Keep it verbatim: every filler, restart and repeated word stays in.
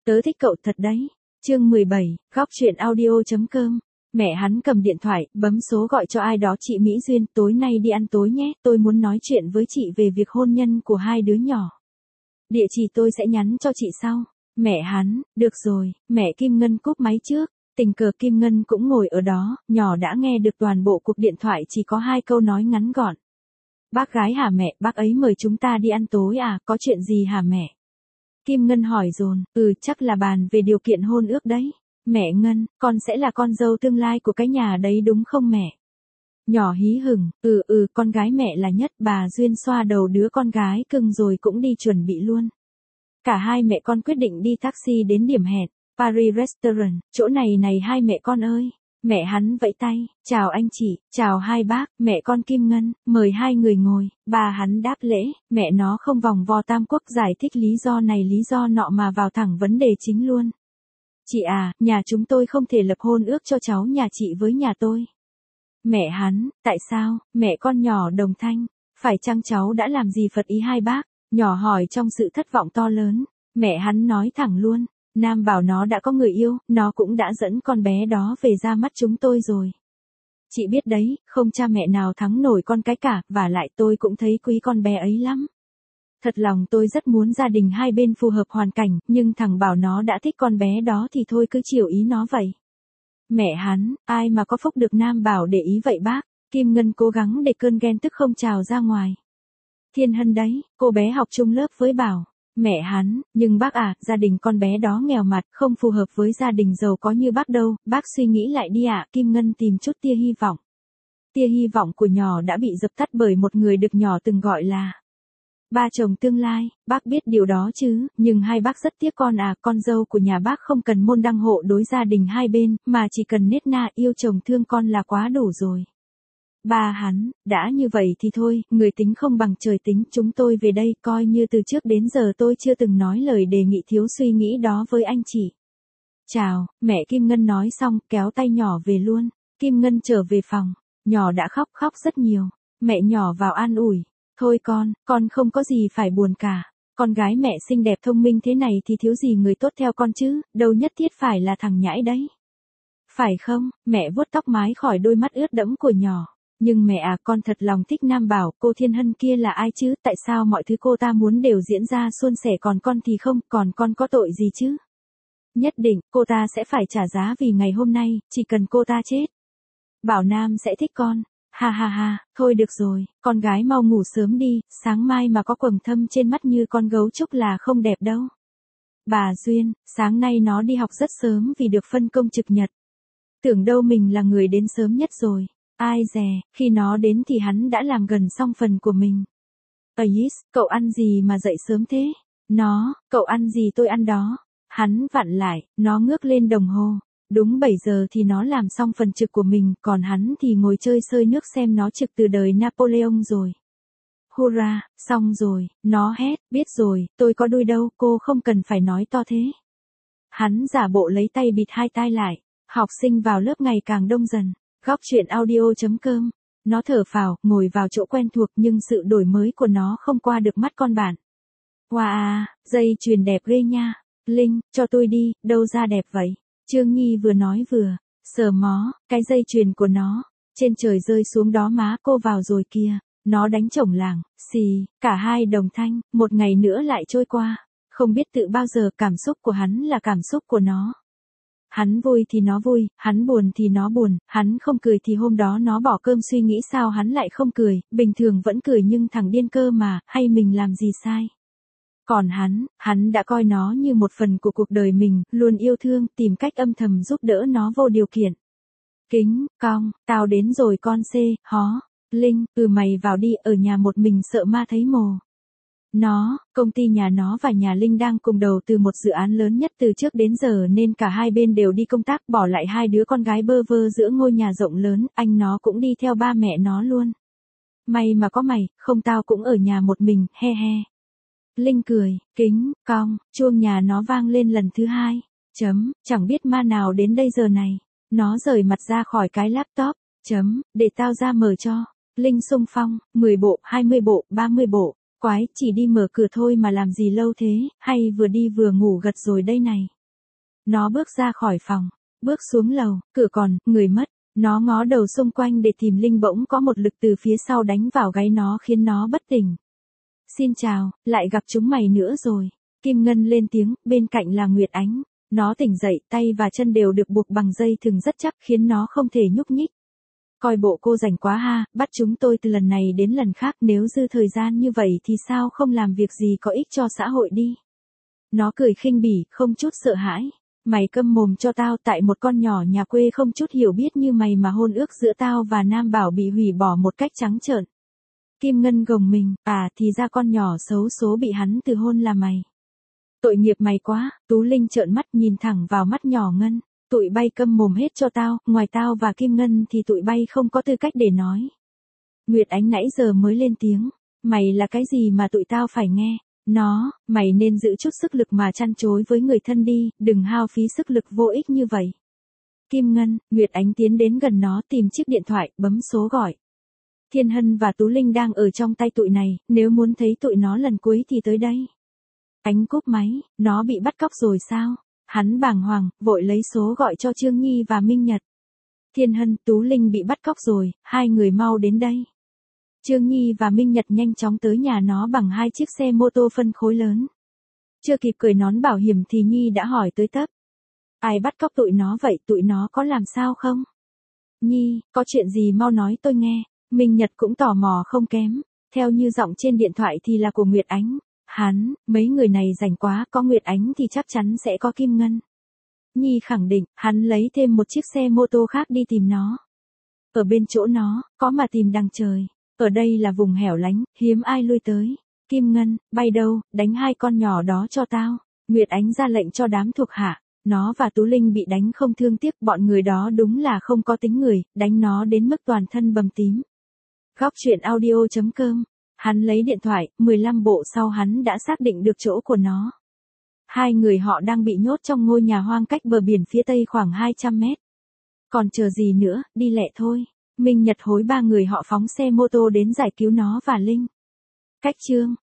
Tớ thích cậu thật đấy. Chương mười bảy, góc truyện audio.com. Mẹ hắn cầm điện thoại, bấm số gọi cho ai đó. Chị Mỹ Duyên, tối nay đi ăn tối nhé, tôi muốn nói chuyện với chị về việc hôn nhân của hai đứa nhỏ. Địa chỉ tôi sẽ nhắn cho chị sau. Mẹ hắn, được rồi, mẹ Kim Ngân cúp máy trước. Tình cờ Kim Ngân cũng ngồi ở đó, nhỏ đã nghe được toàn bộ cuộc điện thoại, chỉ có hai câu nói ngắn gọn. Bác gái hả mẹ, bác ấy mời chúng ta đi ăn tối à, có chuyện gì hả mẹ? Kim Ngân hỏi dồn, ừ chắc là bàn về điều kiện hôn ước đấy. Mẹ Ngân, con sẽ là con dâu tương lai của cái nhà đấy đúng không mẹ? Nhỏ hí hửng, ừ ừ con gái mẹ là nhất. Bà Duyên xoa đầu đứa con gái cưng rồi cũng đi chuẩn bị luôn. Cả hai mẹ con quyết định đi taxi đến điểm hẹn, Paris Restaurant, chỗ này này hai mẹ con ơi. Mẹ hắn vẫy tay, chào anh chị, chào hai bác, mẹ con Kim Ngân, mời hai người ngồi. Bà hắn đáp lễ, mẹ nó không vòng vo tam quốc giải thích lý do này lý do nọ mà vào thẳng vấn đề chính luôn. Chị à, nhà chúng tôi không thể lập hôn ước cho cháu nhà chị với nhà tôi. Mẹ hắn, tại sao? Mẹ con nhỏ đồng thanh, phải chăng cháu đã làm gì phật ý hai bác? Nhỏ hỏi trong sự thất vọng to lớn. Mẹ hắn nói thẳng luôn. Nam bảo nó đã có người yêu, nó cũng đã dẫn con bé đó về ra mắt chúng tôi rồi. Chị biết đấy, không cha mẹ nào thắng nổi con cái cả, và lại tôi cũng thấy quý con bé ấy lắm. Thật lòng tôi rất muốn gia đình hai bên phù hợp hoàn cảnh, nhưng thằng bảo nó đã thích con bé đó thì thôi cứ chiều ý nó vậy. Mẹ hắn, ai mà có phúc được Nam bảo để ý vậy bác? Kim Ngân cố gắng để cơn ghen tức không trào ra ngoài. Thiên Hân đấy, cô bé học chung lớp với Bảo. Mẹ hắn, nhưng bác à, gia đình con bé đó nghèo mặt, không phù hợp với gia đình giàu có như bác đâu, bác suy nghĩ lại đi ạ. Kim Ngân tìm chút tia hy vọng. Tia hy vọng của nhỏ đã bị dập tắt bởi một người được nhỏ từng gọi là ba chồng tương lai. Bác biết điều đó chứ, nhưng hai bác rất tiếc con à, con dâu của nhà bác không cần môn đăng hộ đối gia đình hai bên, mà chỉ cần nết na yêu chồng thương con là quá đủ rồi. Ba hắn, đã như vậy thì thôi, người tính không bằng trời tính, chúng tôi về đây, coi như từ trước đến giờ tôi chưa từng nói lời đề nghị thiếu suy nghĩ đó với anh chị. Chào, mẹ Kim Ngân nói xong, kéo tay nhỏ về luôn. Kim Ngân trở về phòng, nhỏ đã khóc khóc rất nhiều. Mẹ nhỏ vào an ủi, thôi con, con không có gì phải buồn cả. Con gái mẹ xinh đẹp thông minh thế này thì thiếu gì người tốt theo con chứ, đâu nhất thiết phải là thằng nhãi đấy. Phải không? Mẹ vuốt tóc mái khỏi đôi mắt ướt đẫm của nhỏ. Nhưng mẹ à, con thật lòng thích Nam Bảo, cô Thiên Hân kia là ai chứ, tại sao mọi thứ cô ta muốn đều diễn ra suôn sẻ còn con thì không, còn con có tội gì chứ? Nhất định, cô ta sẽ phải trả giá vì ngày hôm nay, chỉ cần cô ta chết. Bảo Nam sẽ thích con. Ha ha ha, thôi được rồi, con gái mau ngủ sớm đi, sáng mai mà có quầng thâm trên mắt như con gấu trúc là không đẹp đâu. Bà Duyên, sáng nay nó đi học rất sớm vì được phân công trực nhật. Tưởng đâu mình là người đến sớm nhất rồi. Ai dè, khi nó đến thì hắn đã làm gần xong phần của mình. Ais, cậu ăn gì mà dậy sớm thế? Nó, cậu ăn gì tôi ăn đó. Hắn vặn lại, nó ngước lên đồng hồ. Đúng bảy giờ thì nó làm xong phần trực của mình, còn hắn thì ngồi chơi sơi nước xem nó trực từ đời Napoleon rồi. Hurra, xong rồi, nó hét, biết rồi, tôi có đuôi đâu, cô không cần phải nói to thế. Hắn giả bộ lấy tay bịt hai tai lại, học sinh vào lớp ngày càng đông dần. Góc truyện audio.com. Nó thở phào, ngồi vào chỗ quen thuộc nhưng sự đổi mới của nó không qua được mắt con bạn. Wow, dây chuyền đẹp ghê nha. Linh, cho tôi đi, đâu ra đẹp vậy? Trương Nhi vừa nói vừa sờ mó cái dây chuyền của nó. Trên trời rơi xuống đó má cô vào rồi kìa. Nó đánh chổng làng, xì, cả hai đồng thanh, một ngày nữa lại trôi qua. Không biết tự bao giờ cảm xúc của hắn là cảm xúc của nó. Hắn vui thì nó vui, hắn buồn thì nó buồn, hắn không cười thì hôm đó nó bỏ cơm suy nghĩ sao hắn lại không cười, bình thường vẫn cười nhưng thằng điên cơ mà, hay mình làm gì sai. Còn hắn, hắn đã coi nó như một phần của cuộc đời mình, luôn yêu thương, tìm cách âm thầm giúp đỡ nó vô điều kiện. Kính, cong, tao đến rồi con xê, hó, Linh, ừ mày vào đi, ở nhà một mình sợ ma thấy mồ. Nó, công ty nhà nó và nhà Linh đang cùng đầu tư một dự án lớn nhất từ trước đến giờ nên cả hai bên đều đi công tác, bỏ lại hai đứa con gái bơ vơ giữa ngôi nhà rộng lớn, anh nó cũng đi theo ba mẹ nó luôn. May mà có mày, không tao cũng ở nhà một mình, he he. Linh cười, kính, cong, chuông nhà nó vang lên lần thứ hai. Chấm, chẳng biết ma nào đến đây giờ này. Nó rời mặt ra khỏi cái laptop. Chấm, để tao ra mở cho. Linh xung phong, mười bộ, hai mươi bộ, ba mươi bộ. Quái, chỉ đi mở cửa thôi mà làm gì lâu thế, hay vừa đi vừa ngủ gật rồi đây này. Nó bước ra khỏi phòng, bước xuống lầu, cửa còn, người mất. Nó ngó đầu xung quanh để tìm Linh, bỗng có một lực từ phía sau đánh vào gáy nó khiến nó bất tỉnh. Xin chào, lại gặp chúng mày nữa rồi. Kim Ngân lên tiếng, bên cạnh là Nguyệt Ánh. Nó tỉnh dậy, tay và chân đều được buộc bằng dây thừng rất chắc khiến nó không thể nhúc nhích. Coi bộ cô rảnh quá ha, bắt chúng tôi từ lần này đến lần khác, nếu dư thời gian như vậy thì sao không làm việc gì có ích cho xã hội đi. Nó cười khinh bỉ, không chút sợ hãi. Mày câm mồm cho tao, tại một con nhỏ nhà quê không chút hiểu biết như mày mà hôn ước giữa tao và Nam Bảo bị hủy bỏ một cách trắng trợn. Kim Ngân gồng mình, à thì ra con nhỏ xấu số bị hắn từ hôn là mày. Tội nghiệp mày quá. Tú Linh trợn mắt nhìn thẳng vào mắt nhỏ Ngân. Tụi bay câm mồm hết cho tao, ngoài tao và Kim Ngân thì tụi bay không có tư cách để nói. Nguyệt Ánh nãy giờ mới lên tiếng. Mày là cái gì mà tụi tao phải nghe? Nó, mày nên giữ chút sức lực mà chăn chối với người thân đi, đừng hao phí sức lực vô ích như vậy. Kim Ngân, Nguyệt Ánh tiến đến gần nó tìm chiếc điện thoại, bấm số gọi. Thiên Hân và Tú Linh đang ở trong tay tụi này, nếu muốn thấy tụi nó lần cuối thì tới đây. Ánh cúp máy, nó bị bắt cóc rồi sao? Hắn bàng hoàng, vội lấy số gọi cho Trương Nhi và Minh Nhật. Thiên Hân, Tú Linh bị bắt cóc rồi, hai người mau đến đây. Trương Nhi và Minh Nhật nhanh chóng tới nhà nó bằng hai chiếc xe mô tô phân khối lớn. Chưa kịp cởi nón bảo hiểm thì Nhi đã hỏi tới tấp. Ai bắt cóc tụi nó vậy, tụi nó có làm sao không? Nhi, có chuyện gì mau nói tôi nghe. Minh Nhật cũng tò mò không kém. Theo như giọng trên điện thoại thì là của Nguyệt Ánh. Hắn, mấy người này rảnh quá, có Nguyệt Ánh thì chắc chắn sẽ có Kim Ngân. Nhi khẳng định, hắn lấy thêm một chiếc xe mô tô khác đi tìm nó. Ở bên chỗ nó, có mà tìm đằng trời. Ở đây là vùng hẻo lánh, hiếm ai lui tới. Kim Ngân, bay đâu, đánh hai con nhỏ đó cho tao. Nguyệt Ánh ra lệnh cho đám thuộc hạ. Nó và Tú Linh bị đánh không thương tiếc, bọn người đó đúng là không có tính người, đánh nó đến mức toàn thân bầm tím. Góc truyện audio chấm com. Hắn lấy điện thoại, mười lăm bộ sau hắn đã xác định được chỗ của nó. Hai người họ đang bị nhốt trong ngôi nhà hoang cách bờ biển phía tây khoảng hai trăm mét. Còn chờ gì nữa, đi lẹ thôi. Minh Nhật hối ba người họ phóng xe mô tô đến giải cứu nó và Linh. Cách chương